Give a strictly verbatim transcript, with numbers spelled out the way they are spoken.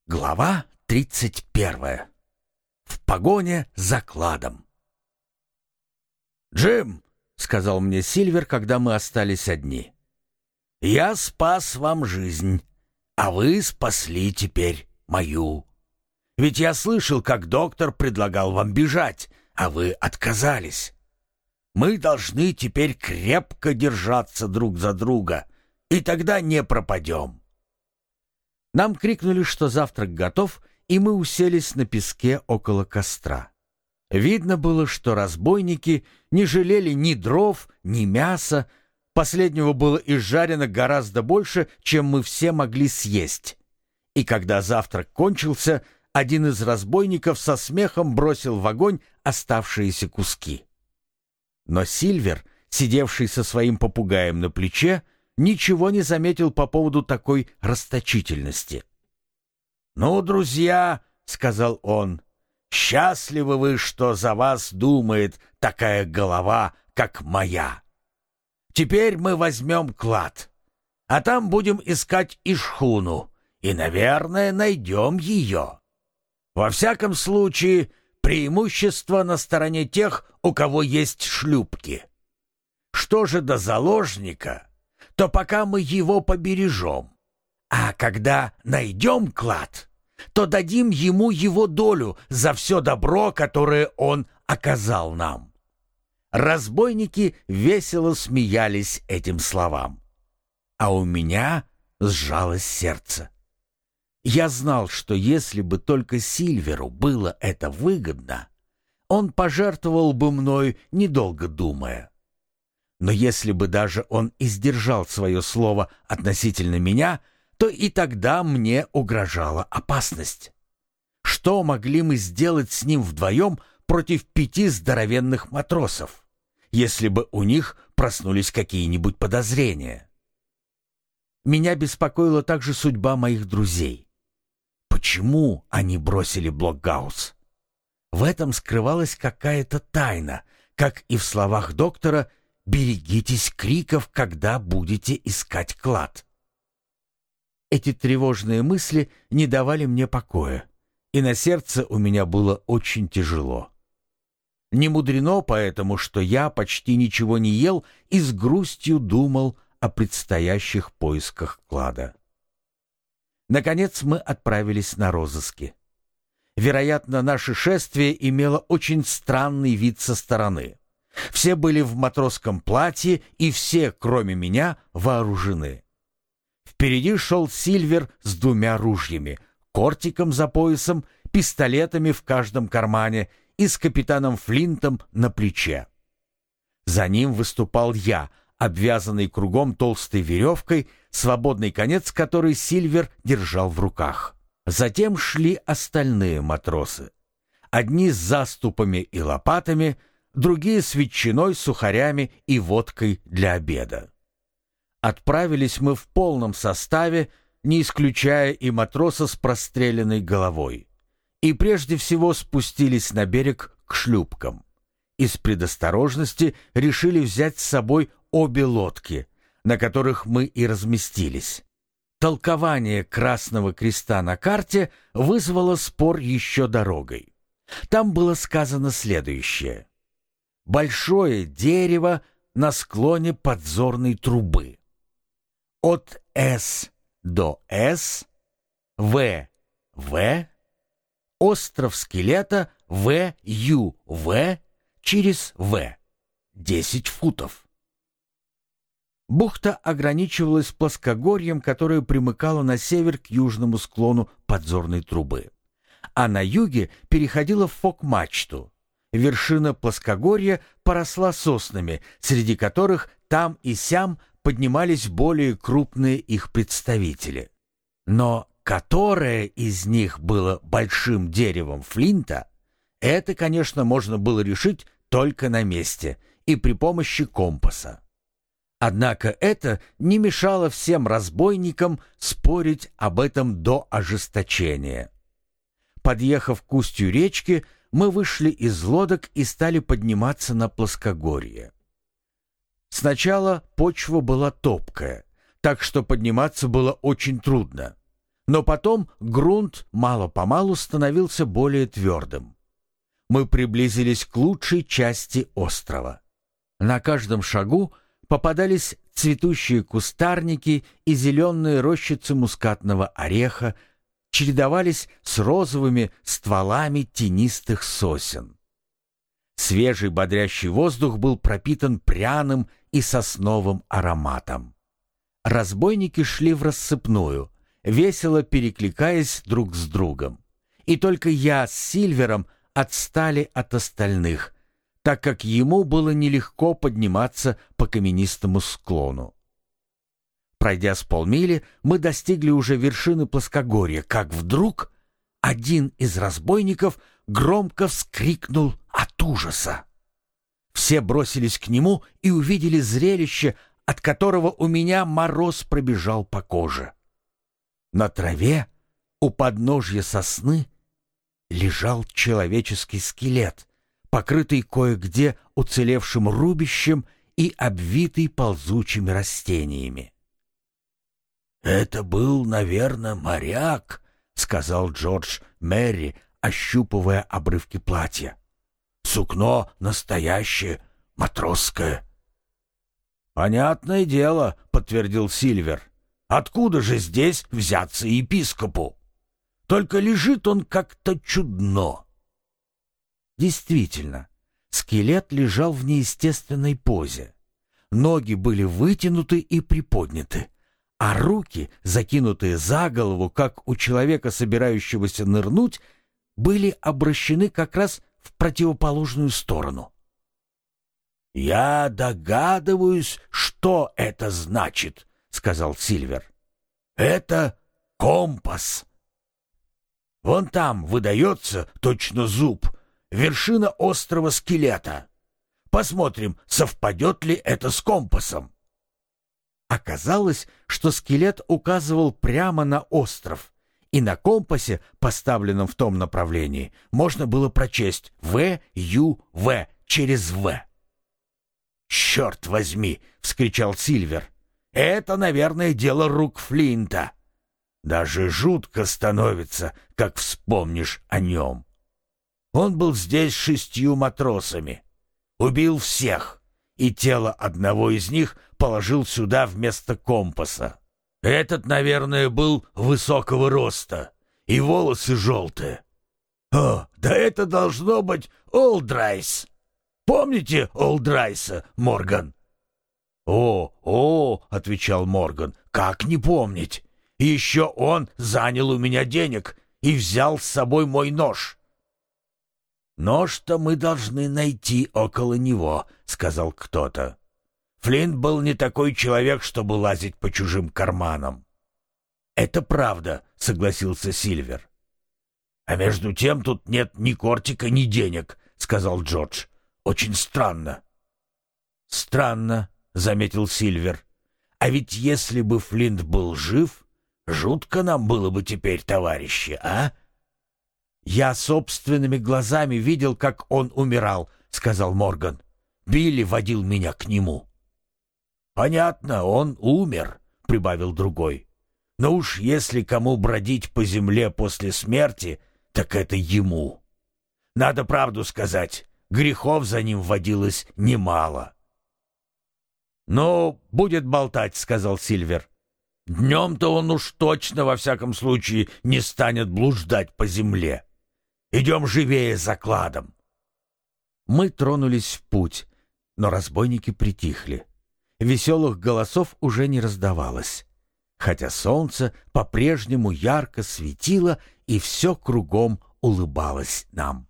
Глава тридцать первая. В погоне за кладом. «Джим», — сказал мне Сильвер, когда мы остались одни, — «я спас вам жизнь, а вы спасли теперь мою. Ведь я слышал, как доктор предлагал вам бежать, а вы отказались. Мы должны теперь крепко держаться друг за друга, и тогда не пропадем». Нам крикнули, что завтрак готов, и мы уселись на песке около костра. Видно было, что разбойники не жалели ни дров, ни мяса. Последнего было изжарено гораздо больше, чем мы все могли съесть. И когда завтрак кончился, один из разбойников со смехом бросил в огонь оставшиеся куски. Но Сильвер, сидевший со своим попугаем на плече, ничего не заметил по поводу такой расточительности. «Ну, друзья, — сказал он, — счастливы вы, что за вас думает такая голова, как моя. Теперь мы возьмем клад, а там будем искать и шхуну, и, наверное, найдем ее. Во всяком случае, преимущество на стороне тех, у кого есть шлюпки. Что же до заложника, то пока мы его побережем, а когда найдем клад, то дадим ему его долю за все добро, которое он оказал нам». Разбойники весело смеялись этим словам, а у меня сжалось сердце. Я знал, что если бы только Сильверу было это выгодно, он пожертвовал бы мной, недолго думая. Но если бы даже он и сдержал свое слово относительно меня, то и тогда мне угрожала опасность. Что могли мы сделать с ним вдвоем против пяти здоровенных матросов, если бы у них проснулись какие-нибудь подозрения? Меня беспокоила также судьба моих друзей. Почему они бросили Блокгаус? В этом скрывалась какая-то тайна, как и в словах доктора: «Берегитесь криков, когда будете искать клад». Эти тревожные мысли не давали мне покоя, и на сердце у меня было очень тяжело. Не мудрено поэтому, что я почти ничего не ел и с грустью думал о предстоящих поисках клада. Наконец мы отправились на розыски. Вероятно, наше шествие имело очень странный вид со стороны. Все были в матросском платье, и все, кроме меня, вооружены. Впереди шел Сильвер с двумя ружьями, кортиком за поясом, пистолетами в каждом кармане и с капитаном Флинтом на плече. За ним выступал я, обвязанный кругом толстой веревкой, свободный конец которой Сильвер держал в руках. Затем шли остальные матросы. Одни с заступами и лопатами, другие с ветчиной, сухарями и водкой для обеда. Отправились мы в полном составе, не исключая и матроса с простреленной головой, и прежде всего спустились на берег к шлюпкам. Из предосторожности решили взять с собой обе лодки, на которых мы и разместились. Толкование Красного Креста на карте вызвало спор еще дорогой. Там было сказано следующее: большое дерево на склоне подзорной трубы. От С до С, В, В, остров скелета В, Ю, В, через В, десять футов. Бухта ограничивалась плоскогорьем, которое примыкало на север к южному склону подзорной трубы, а на юге переходила в фок-мачту. Вершина плоскогорья поросла соснами, среди которых там и сям поднимались более крупные их представители. Но которое из них было большим деревом Флинта, это, конечно, можно было решить только на месте и при помощи компаса. Однако это не мешало всем разбойникам спорить об этом до ожесточения. Подъехав к устью речки, мы вышли из лодок и стали подниматься на плоскогорье. Сначала почва была топкая, так что подниматься было очень трудно. Но потом грунт мало-помалу становился более твердым. Мы приблизились к лучшей части острова. На каждом шагу попадались цветущие кустарники и зеленые рощицы мускатного ореха, чередовались с розовыми стволами тенистых сосен. Свежий бодрящий воздух был пропитан пряным и сосновым ароматом. Разбойники шли врассыпную, весело перекликаясь друг с другом. И только я с Сильвером отстали от остальных, так как ему было нелегко подниматься по каменистому склону. Пройдя с полмили, мы достигли уже вершины плоскогорья, как вдруг один из разбойников громко вскрикнул от ужаса. Все бросились к нему и увидели зрелище, от которого у меня мороз пробежал по коже. На траве у подножья сосны лежал человеческий скелет, покрытый кое-где уцелевшим рубищем и обвитый ползучими растениями. «Это был, наверное, моряк», — сказал Джордж Мерри, ощупывая обрывки платья. «Сукно настоящее, матросское». «Понятное дело», — подтвердил Сильвер. «Откуда же здесь взяться епископу? Только лежит он как-то чудно». Действительно, скелет лежал в неестественной позе. Ноги были вытянуты и приподняты, а руки, закинутые за голову, как у человека, собирающегося нырнуть, были обращены как раз в противоположную сторону. «Я догадываюсь, что это значит», — сказал Сильвер. «Это компас. Вон там выдается точно зуб, вершина острова Скелета. Посмотрим, совпадет ли это с компасом». Оказалось, что скелет указывал прямо на остров, и на компасе, поставленном в том направлении, можно было прочесть «В Ю В» через «В». «Черт возьми!» — вскричал Сильвер. «Это, наверное, дело рук Флинта. Даже жутко становится, как вспомнишь о нем. Он был здесь шестью матросами, убил всех, и тело одного из них положил сюда вместо компаса. Этот, наверное, был высокого роста, и волосы желтые. О, да это должно быть Олдрайс. Помните Олдрайса, Морган?» «О, о», — отвечал Морган, — «как не помнить? Еще он занял у меня денег и взял с собой мой нож». «Нож-то мы должны найти около него», — сказал кто-то. «Флинт был не такой человек, чтобы лазить по чужим карманам». «Это правда», — согласился Сильвер. «А между тем тут нет ни кортика, ни денег», — сказал Джордж. «Очень странно». «Странно», — заметил Сильвер. «А ведь если бы Флинт был жив, жутко нам было бы теперь, товарищи, а?» «Я собственными глазами видел, как он умирал», — сказал Морган. «Билли водил меня к нему». «Понятно, он умер», — прибавил другой. «Но уж если кому бродить по земле после смерти, так это ему. Надо правду сказать, грехов за ним водилось немало». «Ну, будет болтать», — сказал Сильвер. «Днем-то он уж точно, во всяком случае, не станет блуждать по земле. Идем живее за кладом». Мы тронулись в путь, но разбойники притихли. Веселых голосов уже не раздавалось, хотя солнце по-прежнему ярко светило и все кругом улыбалось нам.